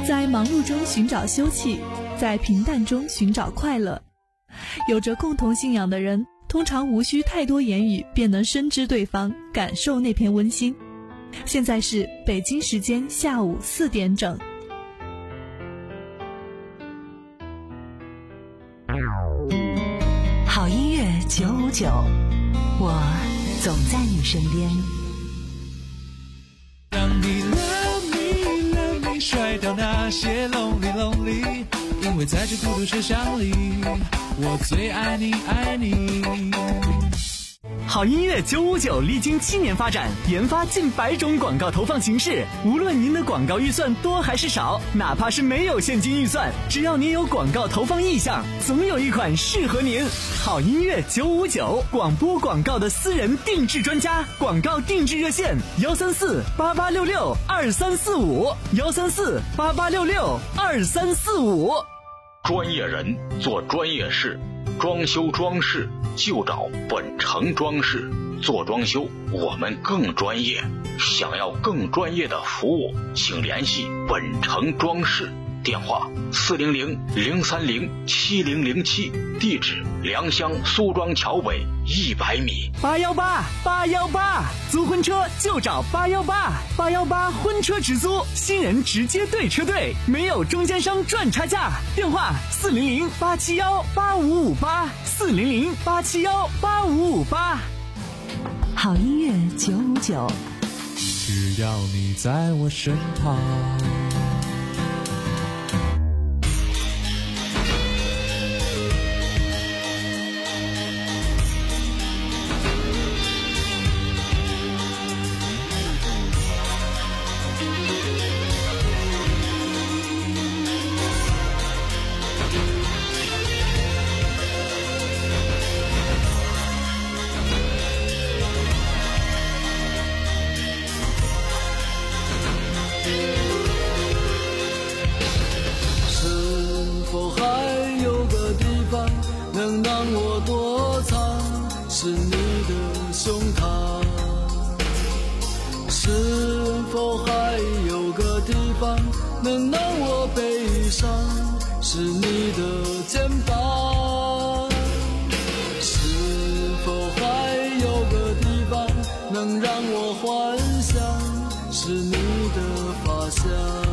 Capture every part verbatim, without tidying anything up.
在忙碌中寻找休憩，在平淡中寻找快乐。有着共同信仰的人，通常无需太多言语便能深知对方，感受那片温馨。现在是北京时间下午四点整。 好音乐九五九，我总在你身边。 让你 love me love me 甩掉那些 lonely lonely， 因为在这孤独车厢里，我最爱你爱你。 好音乐九五九历经七年发展，研发近百种广告投放形式。无论您的广告预算多还是少，哪怕是没有现金预算，只要您有广告投放意向，总有一款适合您。好音乐九五九，广播广告的私人定制专家，广告定制热线幺三四八八六六二三四五幺三四八八六六二三四五。 专业人做专业事，装修装饰就找本城装饰。做装修我们更专业，想要更专业的服务，请联系本城装饰，电话四零零零三零七零零七，地址良乡苏庄桥北一百米。 八幺八八幺八，租婚车就找八幺八八幺八婚车直租，新人直接对车队，没有中间商赚差价。电话四零零八七幺八五五八四零零八七幺八五五八。 好音乐九五九， 只要你在我身旁。 能让我躲藏，是你的胸膛。是否还有个地方能让我悲伤，是你的肩膀。是否还有个地方能让我幻想，是你的发香。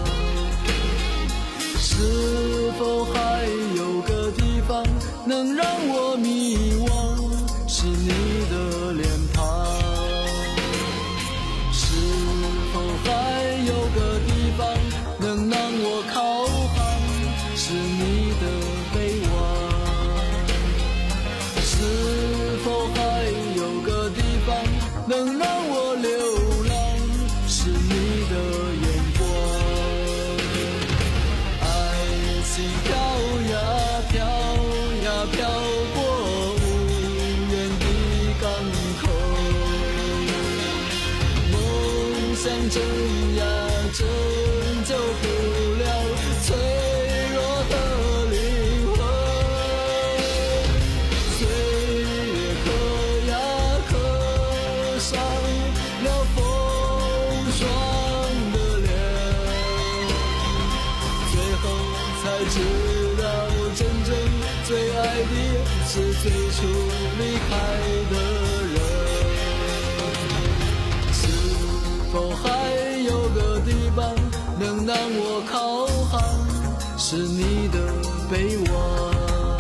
是否还有个地方能让我迷惘，是你的脸庞。是否还有个地方能让我靠航，是你的臂弯。是否还有个地方能让我流浪，是你的眼光。爱情飘呀飘呀飘过无缘的港口，梦想挣呀挣救不了脆弱的灵魂。岁月刻呀刻上了风霜的脸，最后才知道真正最爱的是最初离开的人。是否还有个地方能让我靠航，是你的臂弯。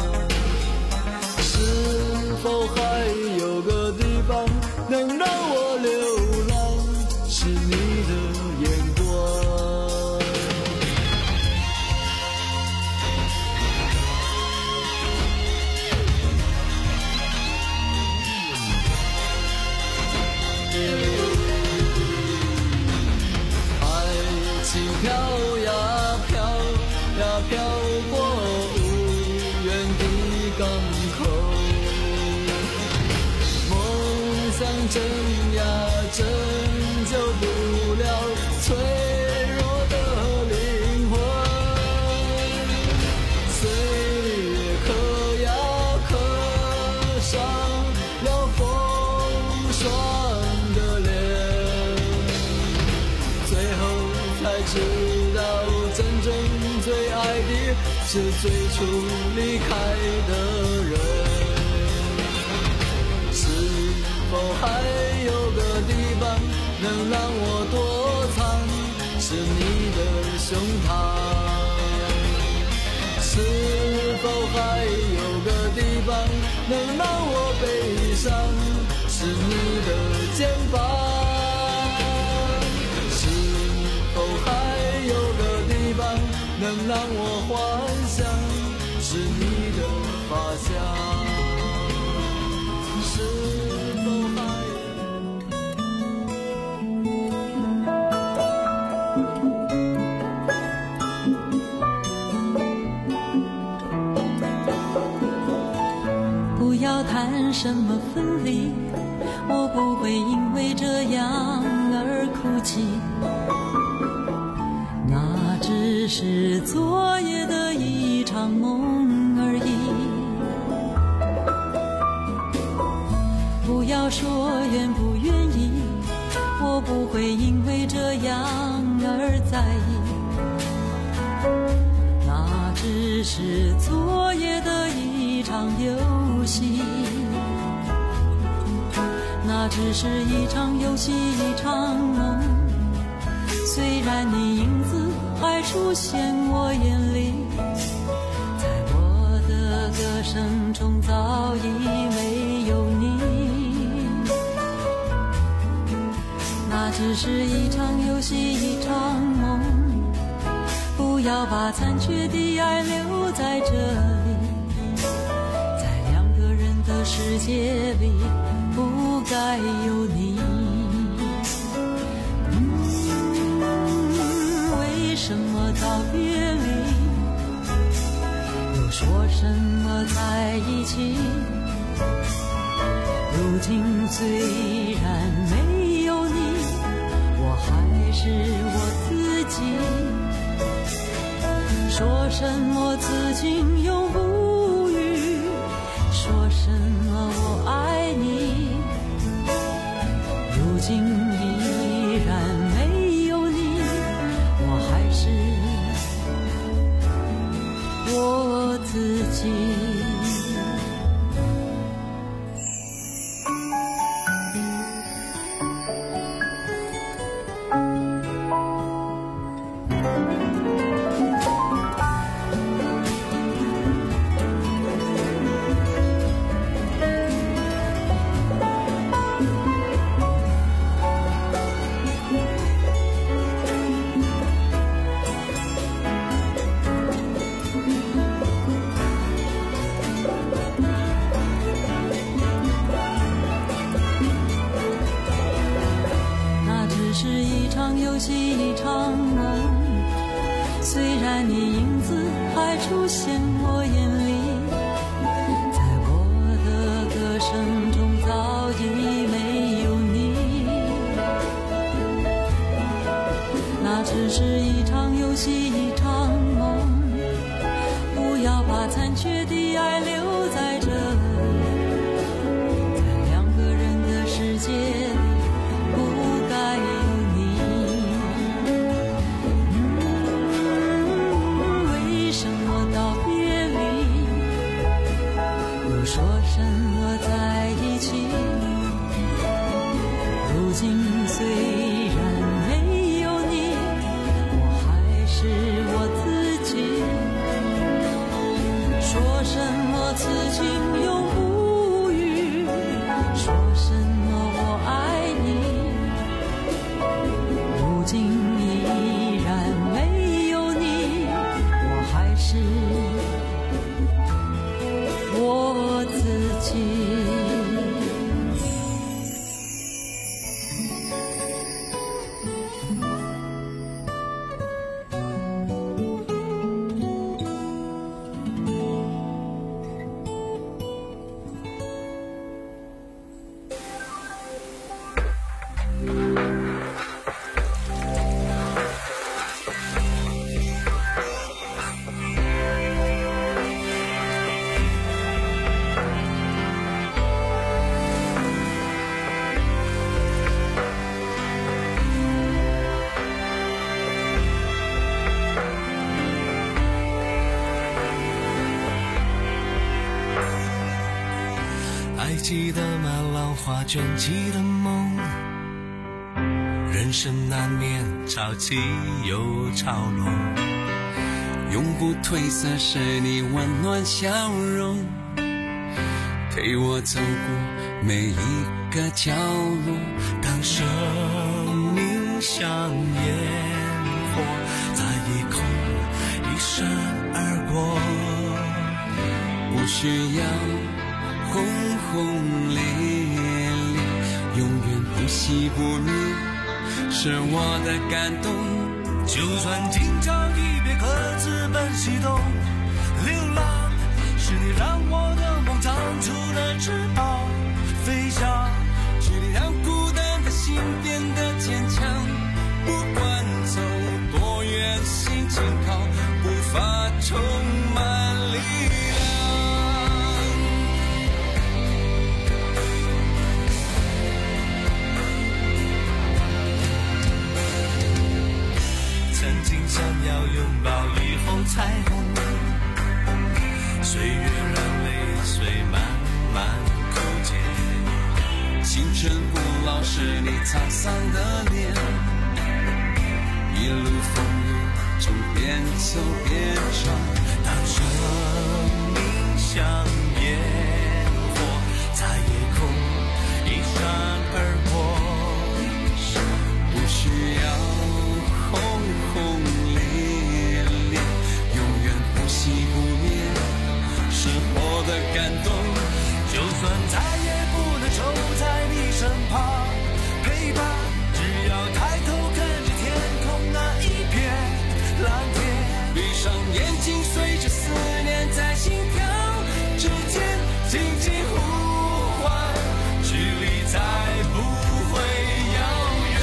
是否还有个地方能让我流浪，是你的眼光。爱情飘呀飘呀飘过无缘的港口，梦想挣呀挣救不了脆弱的灵魂。岁月刻呀刻上了风霜的脸，最后才知道真正真最爱的是最初离开的人。是否还有个地方能让我躲藏？是你的胸膛。是否还有个地方能让我悲伤？是你的肩膀。是否还有个地方能让我幻想？是你的发香。是否还不要谈什么分离，我不会因为这样而哭泣，那只是昨夜的一场梦而已。不要说愿不愿意，我不会因为这样而在意，那只是昨夜的一场游戏，那只是一场游戏一场梦。虽然你影子还出现我眼里，在我的歌声中早已没有你，那只是一场游戏一场梦。不要把残缺的爱留在这里，在两个人的世界里不该有你。嗯，为什么道别离，又说什么在一起？如今虽然没有你，我还是我自己。说什么此情永不渝，说什么我爱你，如今依然没有你，我还是我自己。游戏一场梦，虽然你影子还出现我眼里，在我的歌声中早已没有你，那只是一场游戏一场梦。不要把残缺的爱留在这里，在两个人的世界里不该有说什么在一起，如今虽然没有你，我还是我自己。说什记得吗？浪花卷起的梦，人生难免潮起又潮落，永不褪色是你温暖笑容，陪我走过每一个角落。当生命像烟火，在夜空一闪而过，不需要轰轰烈烈，永远不熄不灭，是我的感动。就算今朝一别，各自奔西东，流浪是你让我的梦长出了翅膀，飞翔是你让孤单的心变得坚强。不管走多远，心情靠步伐充满力量。曾经想要拥抱雨后彩虹，岁月让泪水慢慢枯竭，青春不老是你沧桑的脸，一路风雨中边走边闯。当生命像烟火，在夜空一闪而过，不需要轰轰烈烈，永远不熄不灭，是我的感动。就算再也不能守在你身旁陪伴，只要抬头看着天空那一片蓝天，闭上眼睛随着思念在心跳之间轻轻呼唤，距离再不会遥远。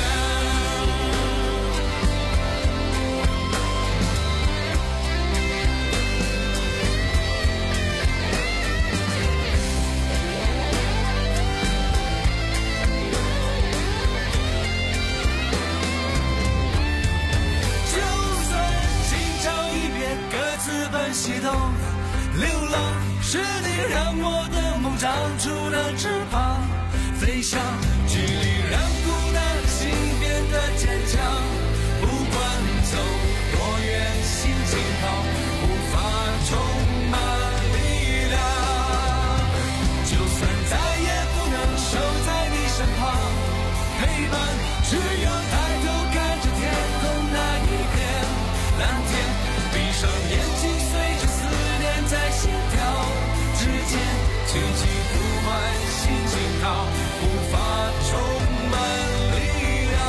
西东流浪是你让我的梦长出了翅膀，飞翔距离让孤单的心变得坚强。不管走多远，心情好，步伐充满力量。就算再也不能守在你身旁陪伴，只要抬头看着天空那一片蓝天，闭上眼睛在心跳之间轻轻呼唤，心情好，步伐充满力量。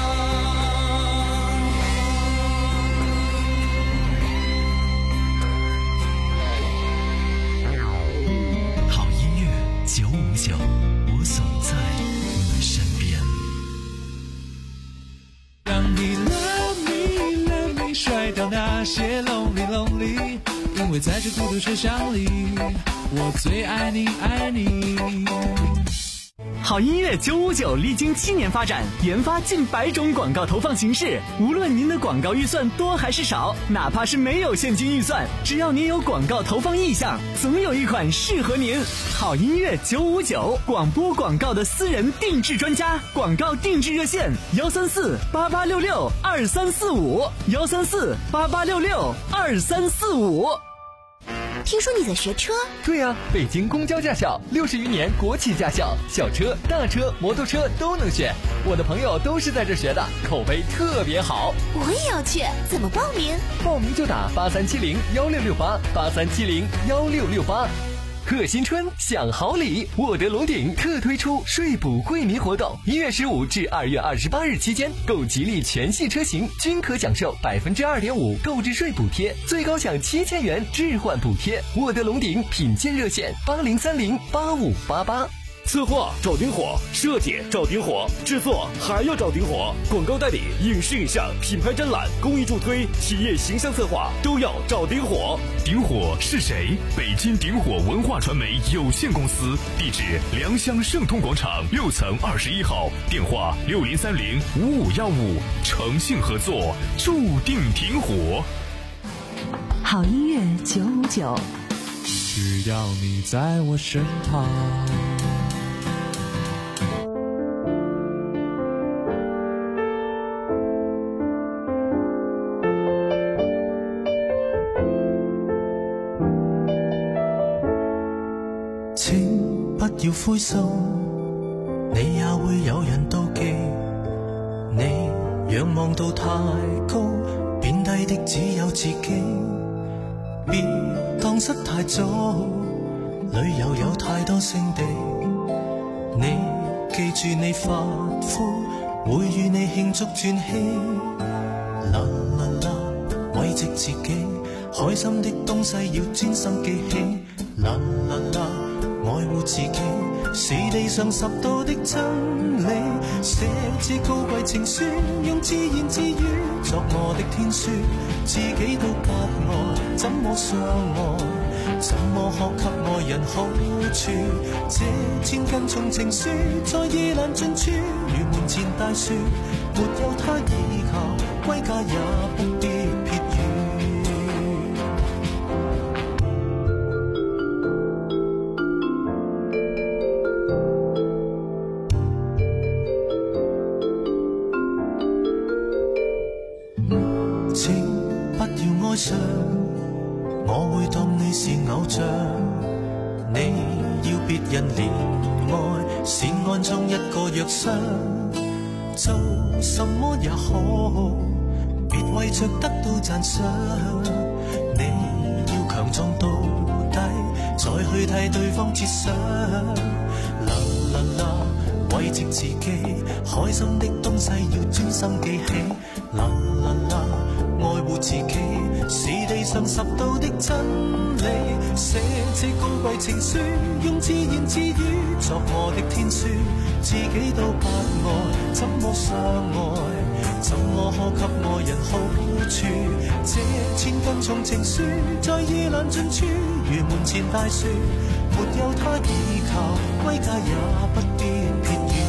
好音乐九五九，我总在你身边。 让你 love me love me 甩掉那些 lonely lonely，因为在这孤独车厢里，我最爱你爱你。 好音乐九五九历经七年发展，研发近百种广告投放形式。无论您的广告预算多还是少，哪怕是没有现金预算，只要您有广告投放意向，总有一款适合您。好音乐九五九，广播广告的私人定制专家，广告定制热线：幺三四八八六六二三四五，幺三四八八六六二三四五。 听说你在学车？ 对呀、啊，北京公交驾校，六十余年国企驾校，小车、大车、摩托车都能选。我的朋友都是在这学的，口碑特别好。 我也要去，怎么报名？ 报名就打八三七零幺六六八，八三七零幺六六八。贺新春享好礼，沃德龙鼎特推出税补惠民活动，一月十五至二月二十八日期间，购吉利全系车型均可享受百分之二点五购置税补贴，最高享七千元置换补贴。沃德龙鼎品鉴热线：八零三零八五八八。 策划找顶火，设计找顶火，制作还要找顶火，广告代理、影视影像、品牌展览、公益助推、企业形象策划都要找顶火。 顶火是谁？北京顶火文化传媒有限公司，地址良乡盛通广场六层二十一号，电话六零三零五五幺五，诚信合作，注定顶火。 好音乐九五九， 只要你在我身旁。 要灰心，你也會有人妒忌。你仰望到太高，貶低的只有自己。別蕩失太早，旅遊有太多勝地。你記住你發膚，會與你慶祝轉機。啦啦啦，慰藉自己，開心的東西要專心記起。啦啦啦，愛護自己是地上十道的真理。寫支高貴情書，用自言自語作我的天書。自己都不愛，怎麼相愛？怎麼學給愛人好處？這千斤重情書在夜闌盡處，如門前大樹，沒有他依靠，歸家也不必撇語。請不要哀傷，我會當你是偶像。你要別人憐愛，是安裝一個藥箱，做什麼也好，別為着得到讚賞。你要強壯到底，再去替對方設想。啦啦啦，慰藉自己，開心的東西要專心記起。啦啦啦，愛護自己是地上十道的真理。寫這高貴情書，用自言自語作我的天書。自己都不愛，怎麼相愛？怎麼可給愛人好處？這千斤重情書在夜闌盡處，如門前大樹，沒有他依靠，歸家也不必撇語。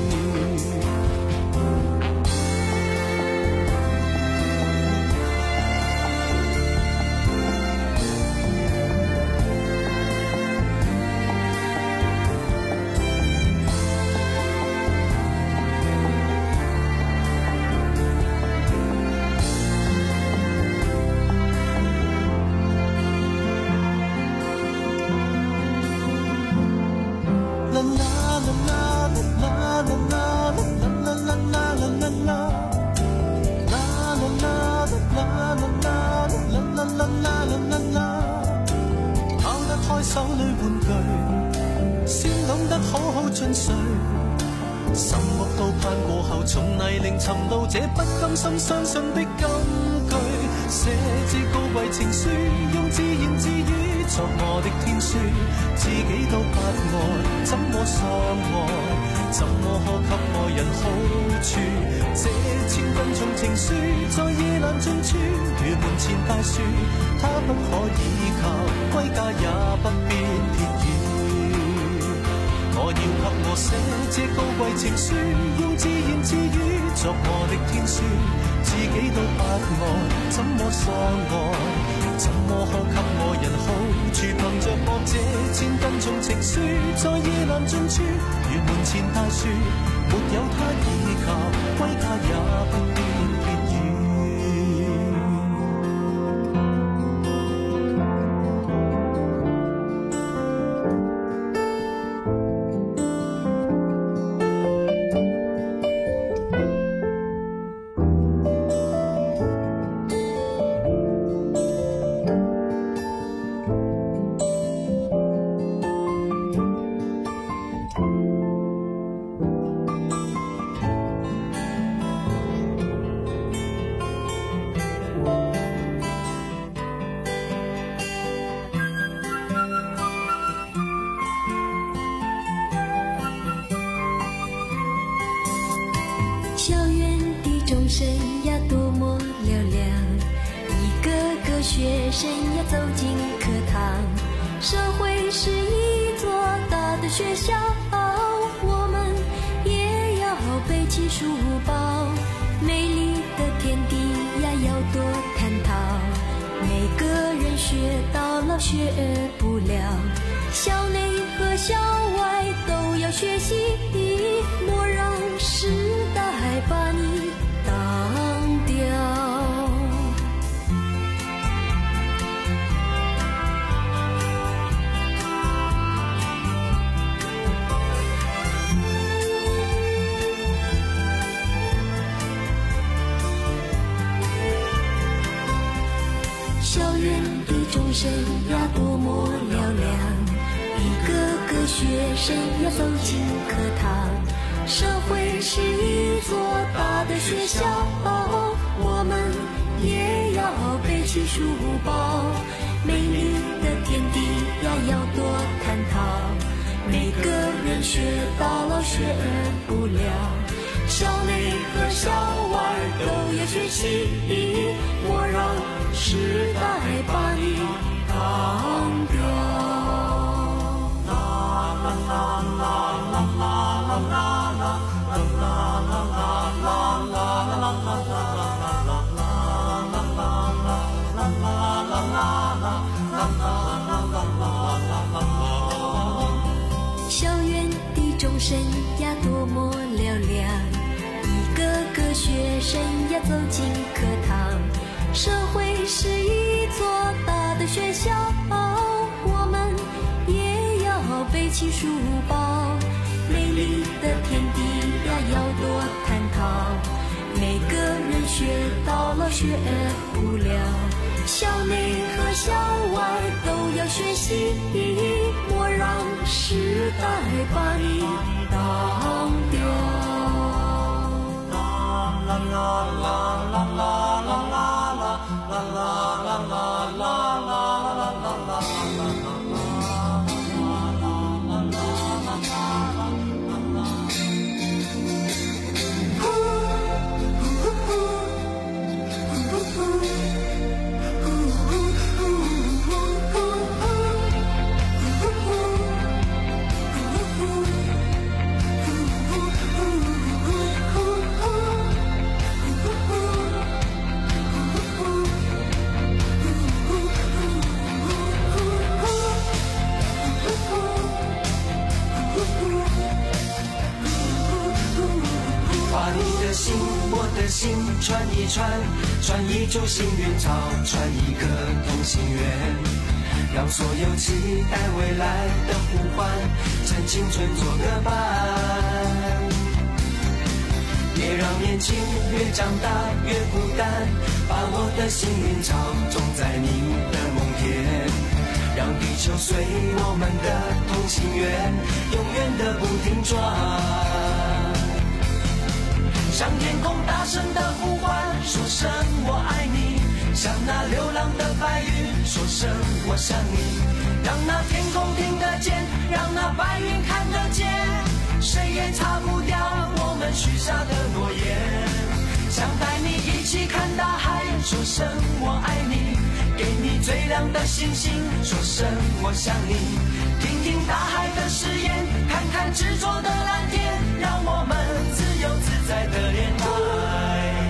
手裏玩具，先懂得好好進睡。什麼都攀過後，從泥濘尋到這不甘心相信的金句。寫支高貴情書，用自言自語作我的天書。自己都不愛，怎麼相愛？怎麼可給愛人好處？這千斤重情書在夜闌盡處，如門前大樹，它不可依靠，歸家也不必撇語。我要給我寫這高貴情書，用自言自語作我的天書。自己都不愛，怎麼相愛？怎麼可給愛人好處？憑着我這千斤重情書，在夜闌盡處，如門前大樹，沒有他依靠，歸家也不必撇語。 校园的钟声呀，多么嘹亮！一个个学生呀，走进课堂。社会是一座大的学校，我们也要背起书包。美丽的天地呀，要多探讨。每个人学到老学不了，校内和校外都要学习，莫让时代把你当掉。 校园的钟声呀，多么嘹亮！一个个学生要走进课堂。社会是一座大的学校，我们也要背起书包。美丽的天地呀，要多探讨。每个人学到老学不了，校内和校外都要学习，莫让时代把你当掉。啦啦啦啦啦啦啦啦。校园的钟声呀，多么嘹亮！一个个学生呀，走进课堂。社会是一座大的学校，我们也要背起书包。美丽的天地呀，要多探讨。每个人学到老学不了，校内和校外都要学习，莫让时代把你当掉。啦啦啦啦啦啦啦啦啦啦啦啦啦啦。 心传一传，传一株幸运草，传一颗同心圆，让所有期待未来的呼唤，趁青春做个伴。别让年轻越长大越孤单，把我的幸运草种在你的梦田，让地球随我们的同心圆，永远的不停转。向天空大声的呼唤，说声我爱你，像那流浪的白云，说声我想你，让那天空听得见，让那白云看得见，谁也擦不掉我们许下的诺言。想带你一起看大海，说声我爱你，给你最亮的星星，说声我想你，听听大海的誓言，看看执着的蓝天，让我们自由自在的恋爱。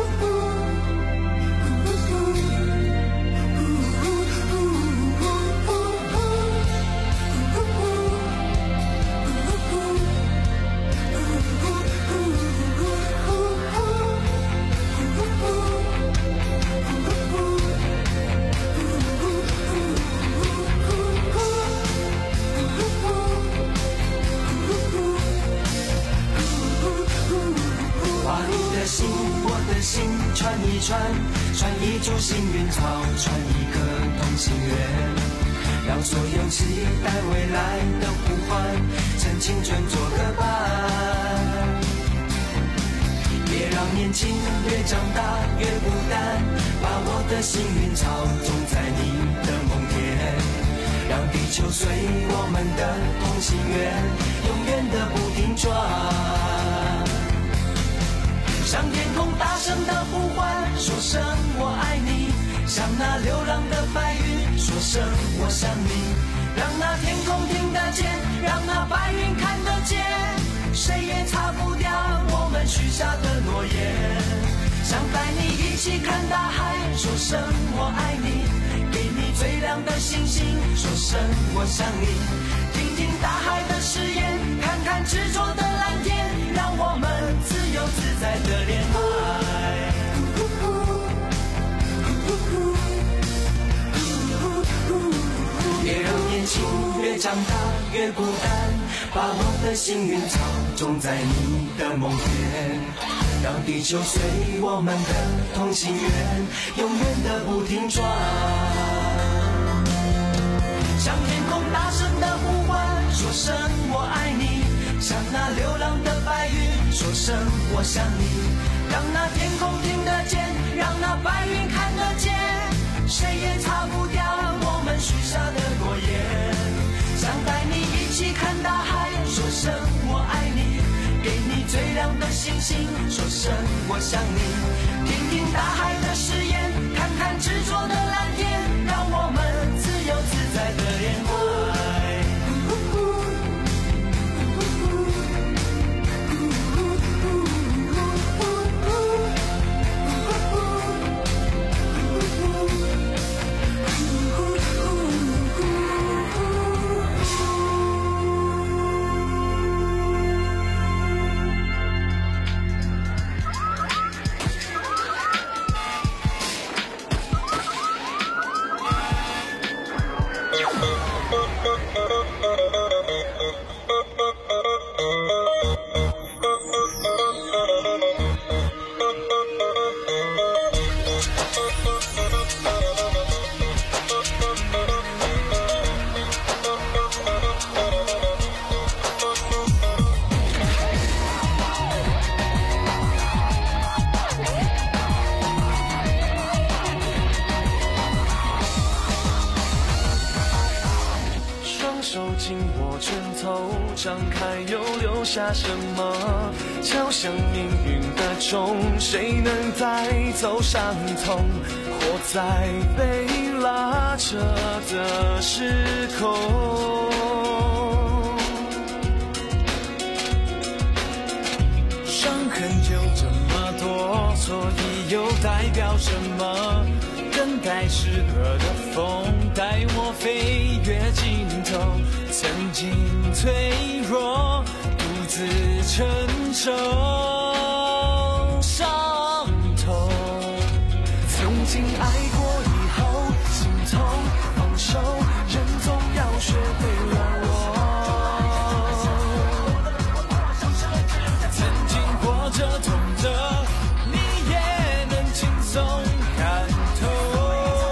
心传一传，传一株幸运草，传一颗同心圆，让所有期待未来的呼唤，趁青春做个伴。别让年轻越长大越孤单，把我的幸运草种在你的梦田，让地球随我们的同心圆，永远的不停转。向天空大声的呼唤，说声我爱你，像那流浪的白云，说声我想你，让那天空听得见，让那白云看得见，谁也擦不掉我们许下的诺言。想带你一起看大海，说声我爱你，给你最亮的星星，说声我想你，听听大海的誓言，看看执着的蓝天，让我们自由自在的恋爱。别让年轻越长大越孤单，把我的幸运草种在你的梦田， 让地球随我们的同心圆永远的不停转，向天空大声的呼唤，说声我爱你，向那流浪的白云说声我想你，让那天空听得见，让那白云看得见，谁也擦不掉我们许下的诺言，想带你一起看大海，说声我爱你，给你最亮的星星，说声我想你，听听大海的誓言，看看执着的蓝天，让我们自由自在的恋爱。 张开又留下什么？敲响命运的钟，谁能带走伤痛？活在被拉扯的时空，伤痕就这么多，所以又代表什么？等待适合的风，带我飞越尽头。曾经脆弱，独自承受伤痛。曾经爱过以后，心痛放手，人总要学会软弱。曾经活着痛着，你也能轻松看透。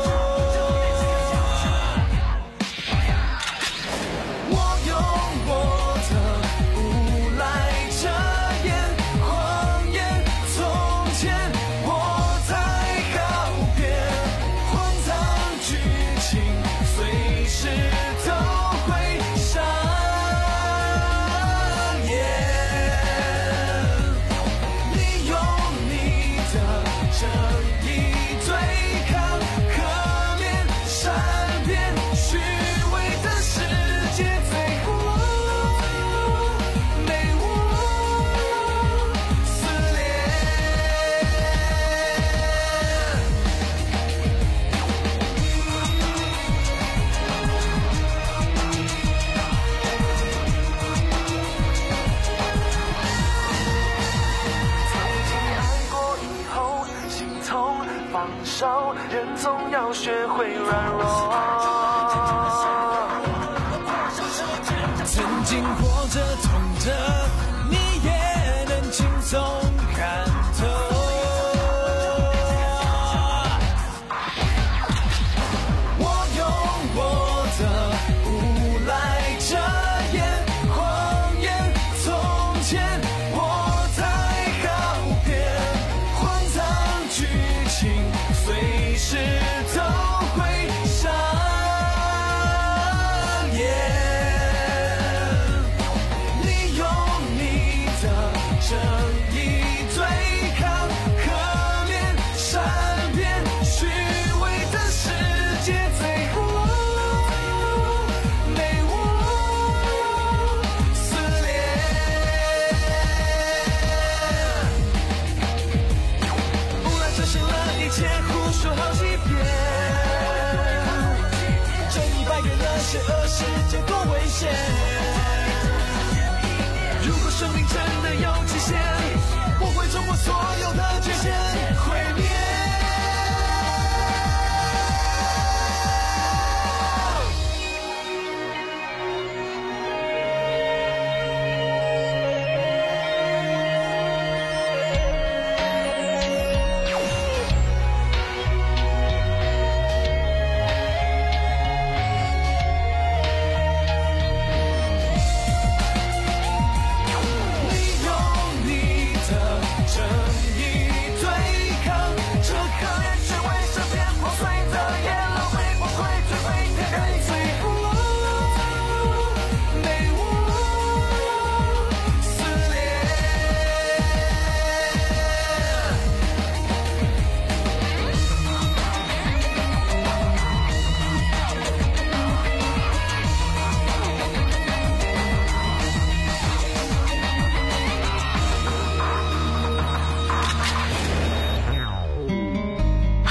人总要学会软弱，曾经活着痛着，你也能轻松看透。我用我的无赖遮掩谎言，从前我在告别，荒唐剧情随时都会上演，你用你的正义对抗可怜善变虚伪的世界，最后没我撕裂。无奈这是了一切，胡说好几遍。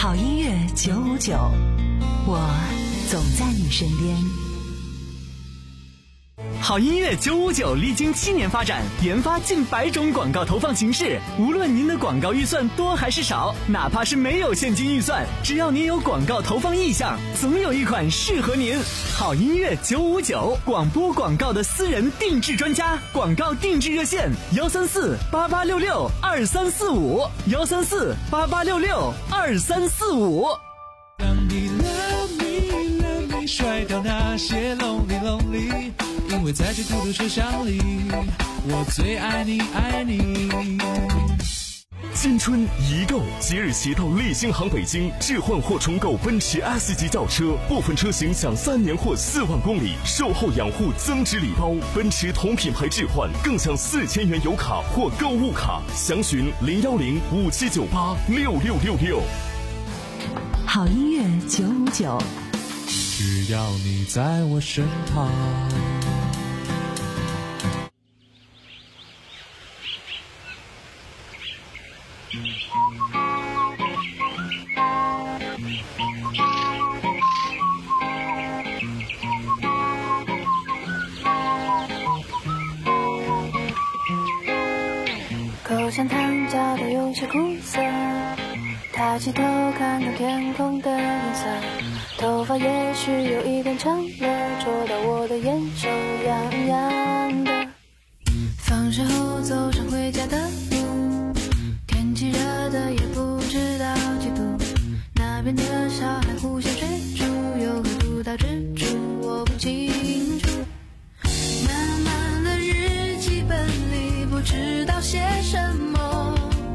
好音乐九五九，我总在你身边。 好音乐九五九历经七年发展，研发近百种广告投放形式。无论您的广告预算多还是少，哪怕是没有现金预算，只要您有广告投放意向，总有一款适合您。好音乐九五九，广播广告的私人定制专家，广告定制热线：幺三四八八六六二三四五，幺三四八八六六二三四五。 让你 love me love me 甩掉那些 lonely lonely， 因为在这孤独车厢里，我最爱你爱你。 新春一购，即日起到立新行北京置换或重购奔驰 S 级轿车，部分车型享三年或四万公里售后养护增值礼包，奔驰同品牌置换更享四千元油卡或购物卡。详询零幺零五七九八六六六六。 好音乐九五九， 只要你在我身旁。 口香糖加的有些苦涩，抬起头看到天空的颜色，头发也许有一点长了，戳到我的眼，手痒痒的。放学后走上回家的路，天气热的也不知道几度，那边的小孩互相追逐，又何不到蜘蛛，我不清楚。满满的日记本里不知道写什么，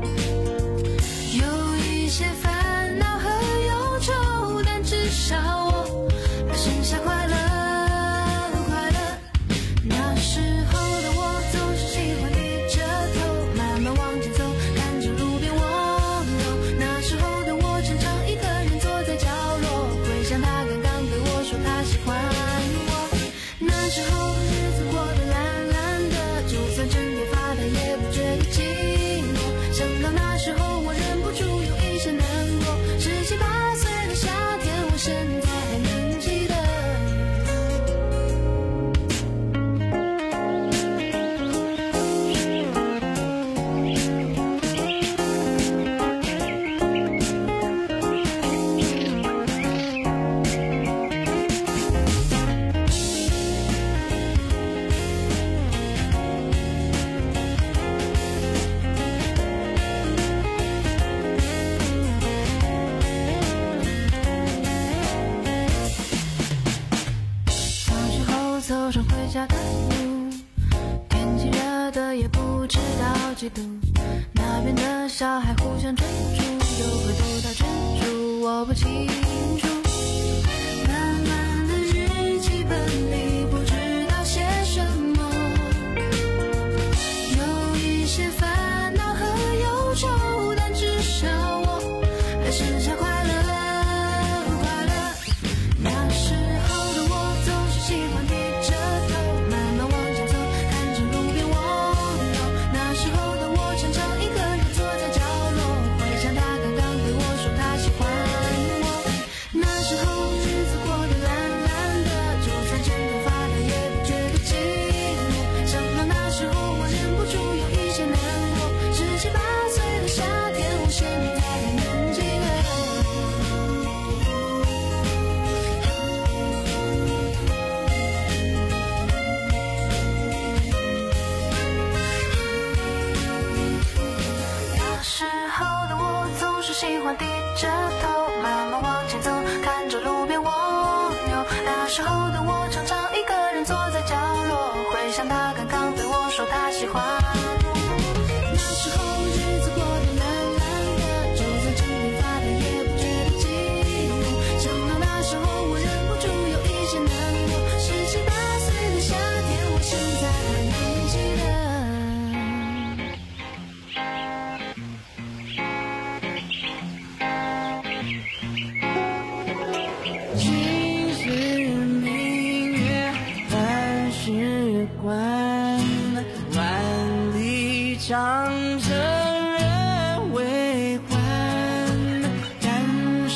有一些烦恼和忧愁，但至少我还剩下快乐快乐。那时候的我总是喜欢低着头慢慢往前走，看着路边蜗牛。那时候的我常常一个人坐在角落，回想他刚刚对我说他喜欢我。那时候日子过得懒懒的，就算整天发呆也不觉得寂寞。想到那时候我忍不住有一些难过，十七八岁的夏天我现在还能记得。走上回家的路，天气热的也不知道几度，那边的小孩互相追逐，又会不到追逐，我不清楚。满满的日记本里不知道写什么，有一些烦恼和忧愁，但至少我还剩下快乐快乐。那时候的我总是喜欢低着头慢慢往前走，看着路边蜗牛。那时候的我常常一个人坐在角落，回想他刚刚对我说他喜欢我。那时候日子过得懒懒的，就算整天发呆也不觉得寂寞。想到那时候我忍不住有一些难过，十七八岁的夏天我现在还能记得。那时候的我总是喜欢低着头慢慢往前走，看着路边蜗牛。那时候的我常常一个人坐在角落，回想他刚刚对我说他喜欢我。那时候日子过得懒懒的，就算整天发呆也不觉得寂寞。想到那时候我忍不住有一些难过，十七八岁的夏天我现在还能记得。 情绪明月半世关，万里长征人未还。感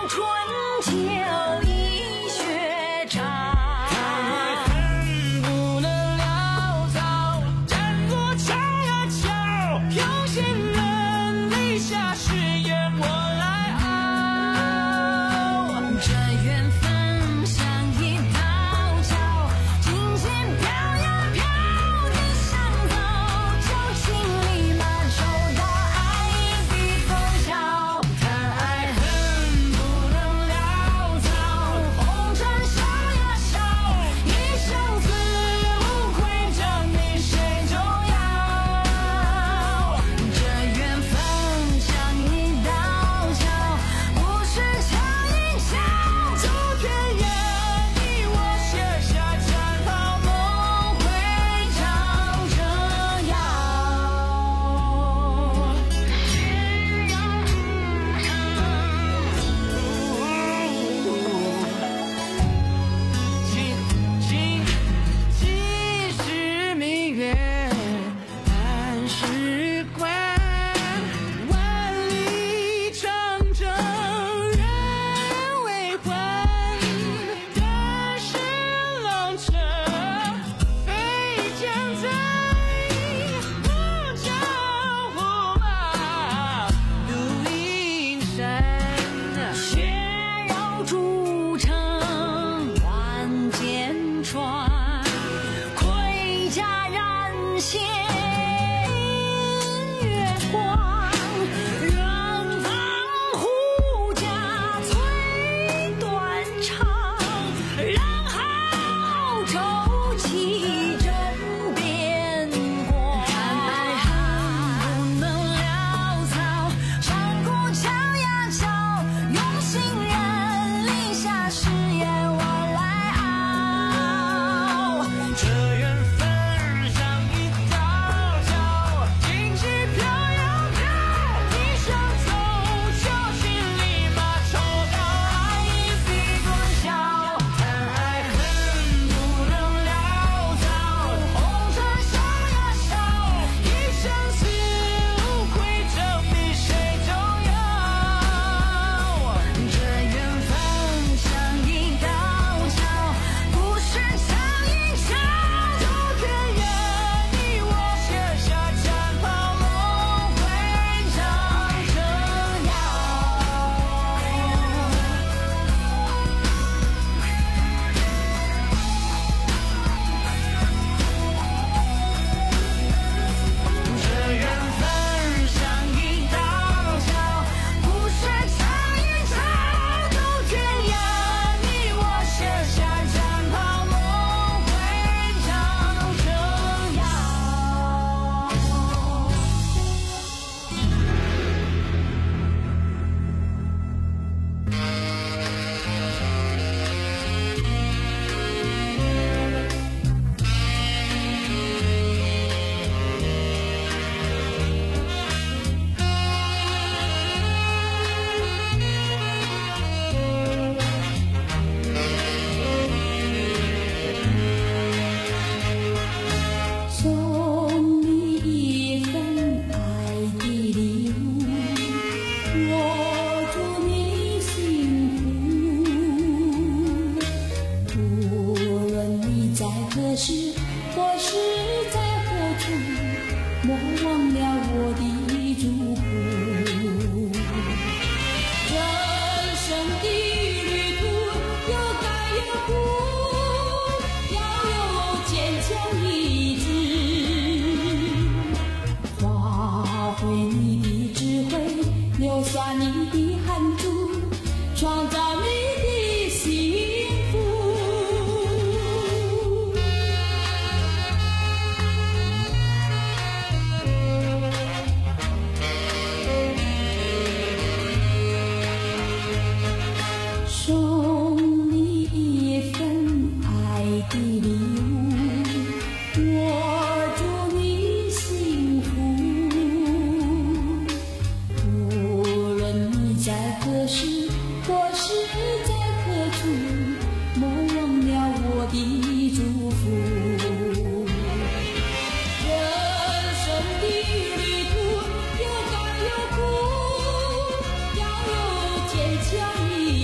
强一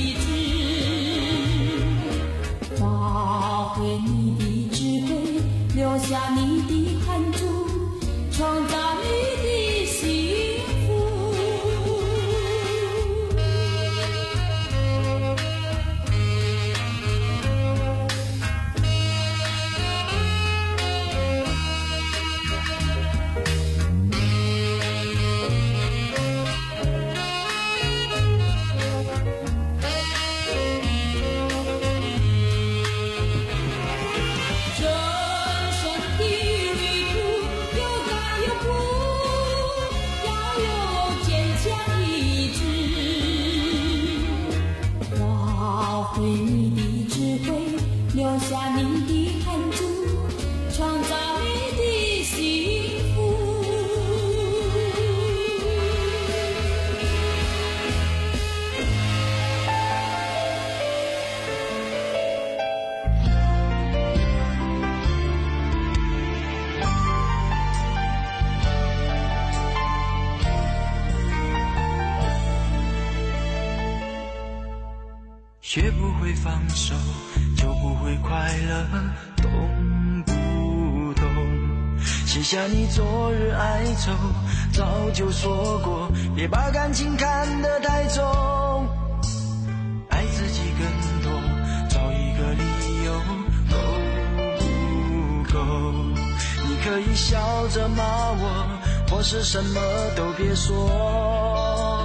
学不会放手，就不会快乐，懂不懂？写下你昨日哀愁，早就说过，别把感情看得太重。爱自己更多，找一个理由，够不够？你可以笑着骂我，或是什么都别说。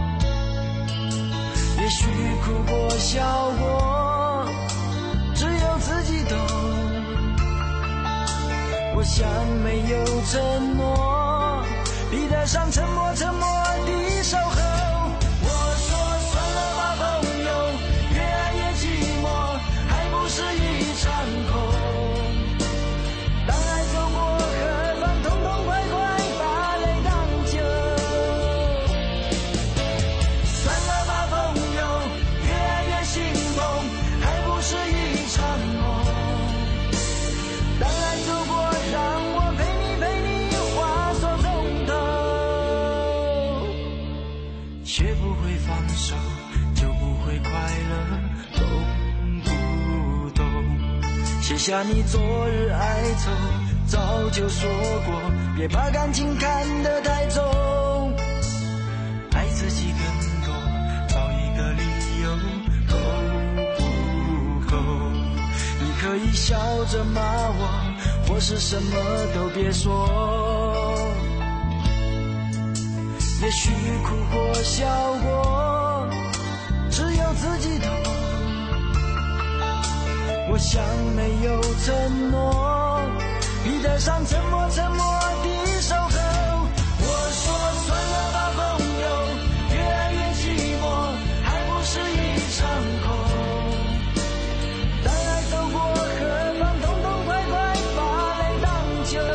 也许哭过笑过，只有自己懂。我想没有承诺，比得上沉默沉默的守候。我说算了吧朋友，越爱越寂寞，还不是一场空。当爱走过何妨痛痛快快把泪当酒。算了吧朋友，越爱越心痛，还不是一场梦。当爱走过让我陪你陪你话说从头。学不会放手，就不会快乐，懂不懂？写下你昨日哀愁，早就说过，别把感情看得太重。爱自己更多，找一个理由，够不够？你可以笑着骂我，或是什么都别说。也许哭过笑过，只有自己懂。我想没有承诺，比得上沉默沉默的守候。我说算了吧朋友，越爱越寂寞，还不是一场空。当爱走过何妨痛痛快快把泪当酒。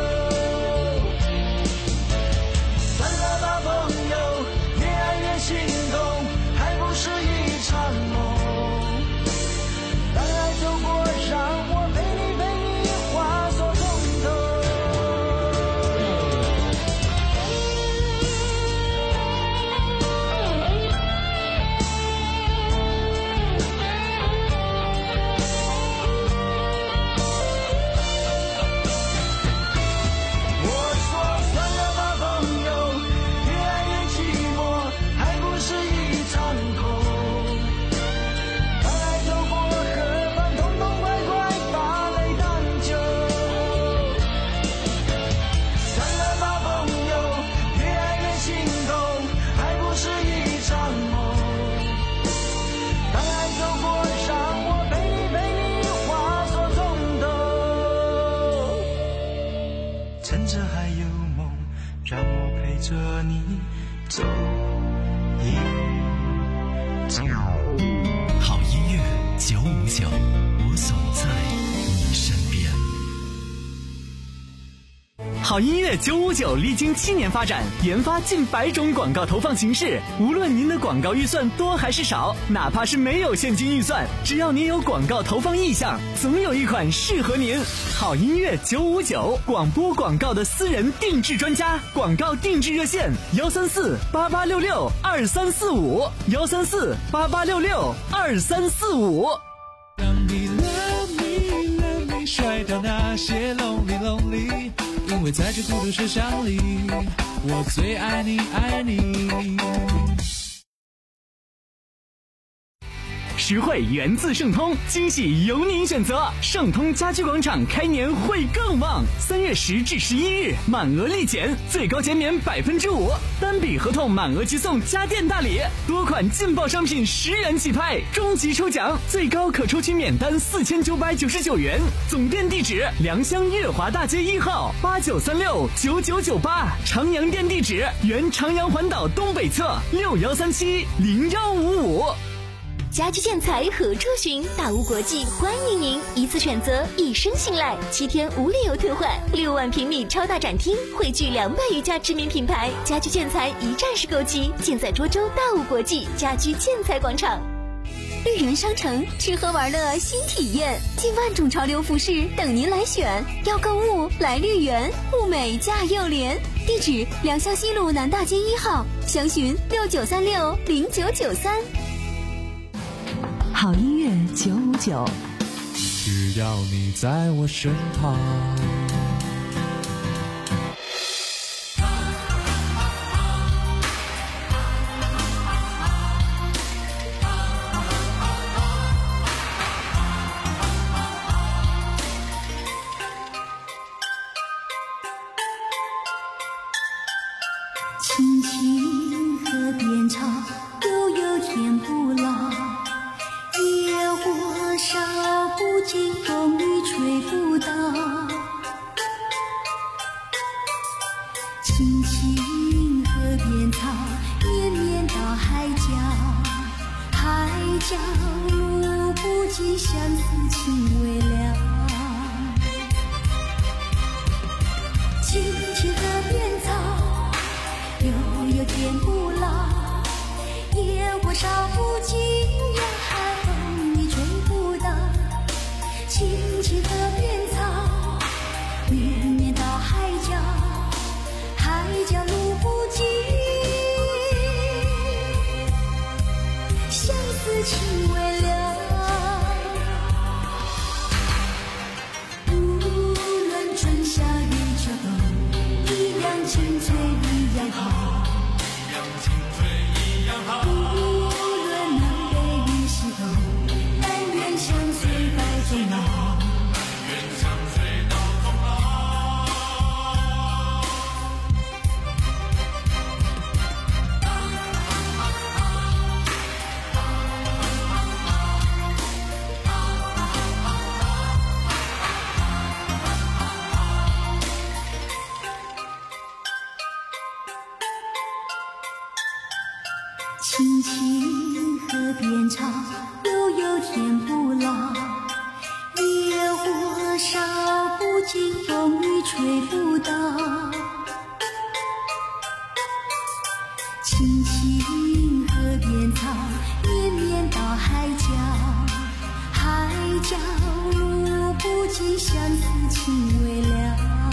算了吧朋友，越爱越心痛，还不是一场梦。当爱走过让我陪你陪你话说从头。我说算了吧朋友，越爱越寂寞，还不是一场空。当爱走过何妨痛痛快快把泪当酒。算了吧朋友，越爱越心痛，还不是一场梦。当爱走过让我陪你陪你话说从头。趁着还有梦，让我陪着你走一走。 好音乐九五九，我总在你身边。 好音乐九五九历经七年发展，研发近百种广告投放形式。无论您的广告预算多还是少，哪怕是没有现金预算，只要您有广告投放意向，总有一款适合您。好音乐九五九，广播广告的私人定制专家，广告定制热线：幺三四八八六六二三四五，幺三四八八六六二三四五。 让你 love me love me 甩掉那些 lonely lonely， 因为在这孤独车厢里，我最爱你爱你。 实惠源自盛通，惊喜由您选择。盛通家居广场开年会更旺，三月十至十一日满额立减，最高减免百分之五，单笔合同满额即送家电大礼，多款劲爆商品十元起拍，终极抽奖最高可抽取免单四千九百九十九元。总店地址：良乡月华大街一号八九三六九九九八，长阳店地址：原长阳环岛东北侧六幺三七零幺五五。 家居建材何处寻？大屋国际欢迎您，一次选择，一生信赖，七天无理由退换，六万平米超大展厅，汇聚两百余家知名品牌，家居建材一站式购齐，尽在涿州大屋国际家居建材广场。绿源商城，吃喝玩乐新体验，近万种潮流服饰等您来选。要购物来绿源，物美价又廉。地址：良乡西路南大街一号，详询六九三六零九九三。 好音乐九五九， 只要你在我身旁。 青青河边草，悠悠天不老。野火烧不尽，风雨吹不倒。青青河边草，绵绵到海角。海角路不尽，相思情未了。青青河边草，悠悠天不老。野火烧不尽呀，风你吹不倒。青青河边草，绵绵到海角。海角路不尽，相思情未了。无论春夏与秋冬，一样青翠一样好。无论南北与西东，但愿相随到终老。青青河边草，悠悠天不老。野火烧不尽，风雨吹不倒。青青河边草，绵绵到海角。海角路不尽，相思情未了。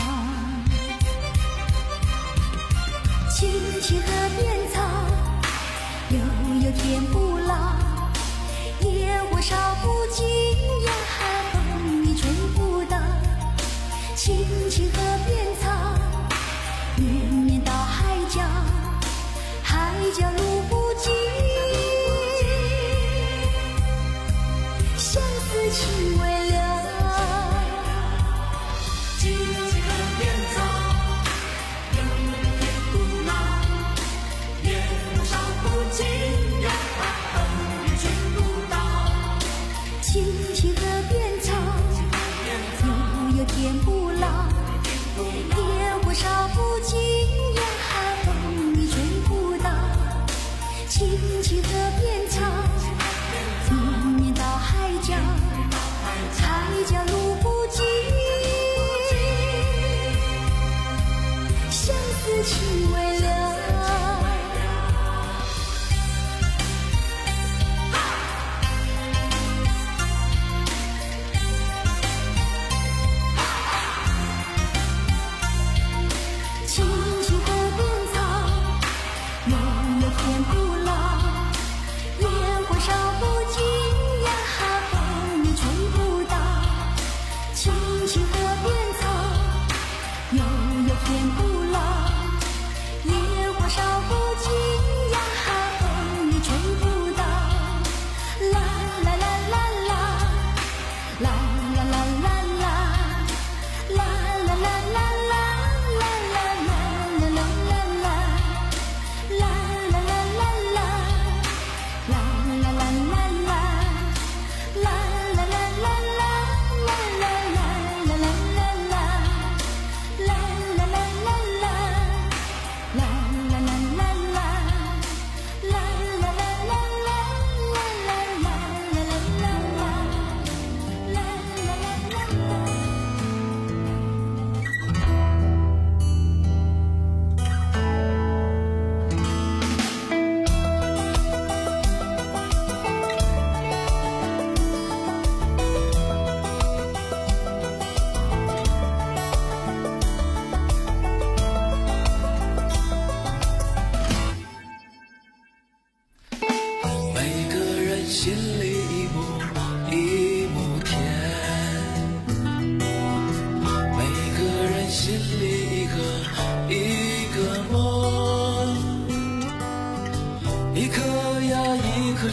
青青河边草，悠悠天不老。野火烧不尽呀，风你吹不倒。青青河边草，绵绵到海角。海角路不尽，相思情未了。青青河边草，悠悠天不老。野火烧不尽呀，风雨吹不倒。青青河边草，悠悠天不老。野火烧不尽呀，风你吹不倒。青青河边草，绵绵到海角。海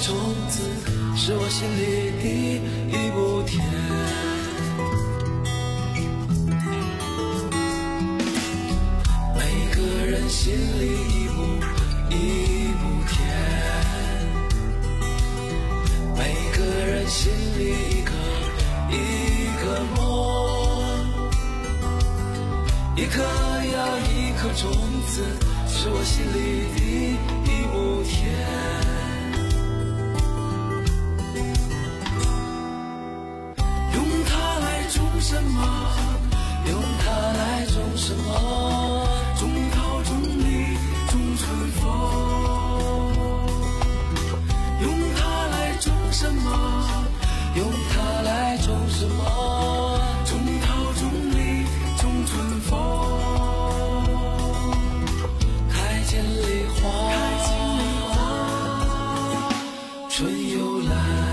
种子，是我心里的一亩田。每个人心里一亩一亩田，每个人心里一个一个梦，一颗又一颗种子，是我心里的一亩田。什么？用它来种什么？种桃种李种春风。用它来种什么？用它来种什么？种桃种李种春风。开见梨花，春又来。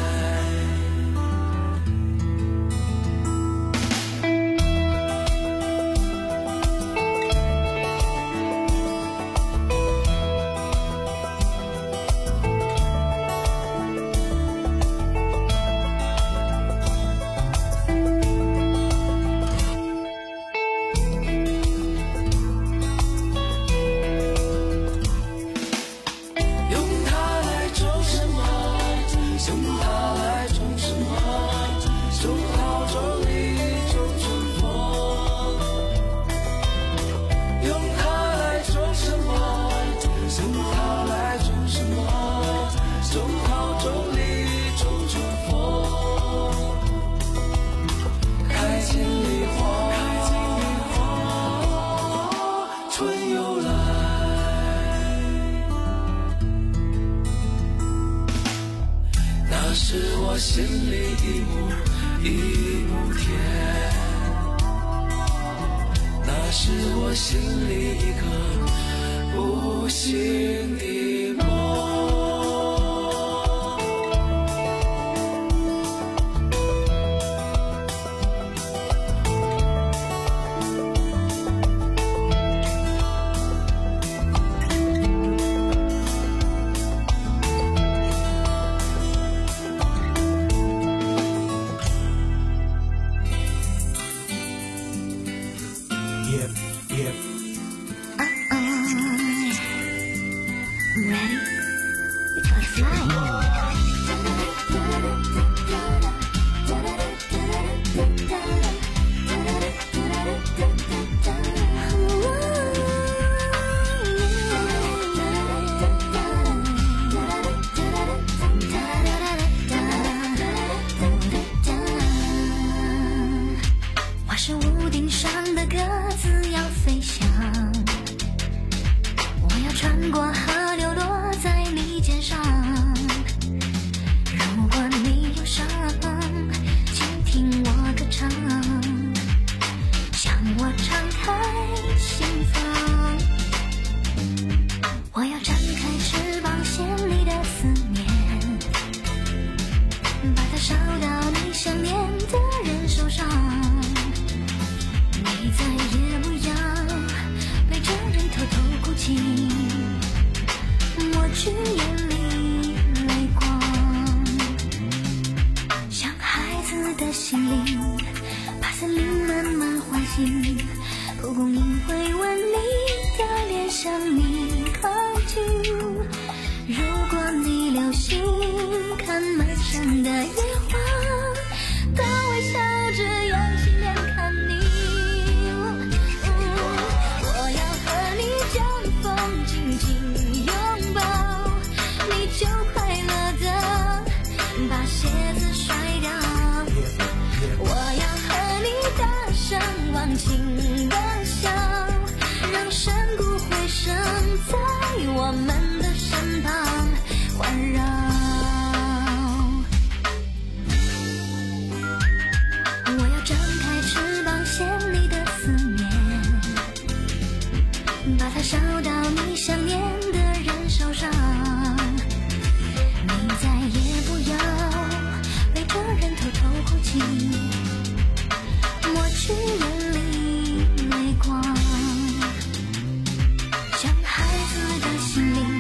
是我心里一亩一亩田，那是我心里一个不醒的梦。 蒲公英会吻你的脸，向你靠近。如果你留心看满山的野花，都微笑着用心眼看你。我要和你将风紧紧拥抱，你就快乐的把鞋子甩掉。我要和你大声忘情的笑，让山谷回声在我们的身旁环绕。我要张开翅膀衔你的思念，把它烧到你想念的人手上。你再也不要背着人偷偷哭泣，抹去眼里泪光，像孩子的心灵。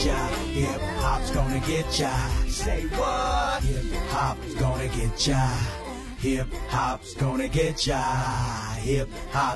ya. Hip hop's gonna get ya. Say what? Hip hop's gonna get ya. Hip hop's gonna get ya. Hip hop.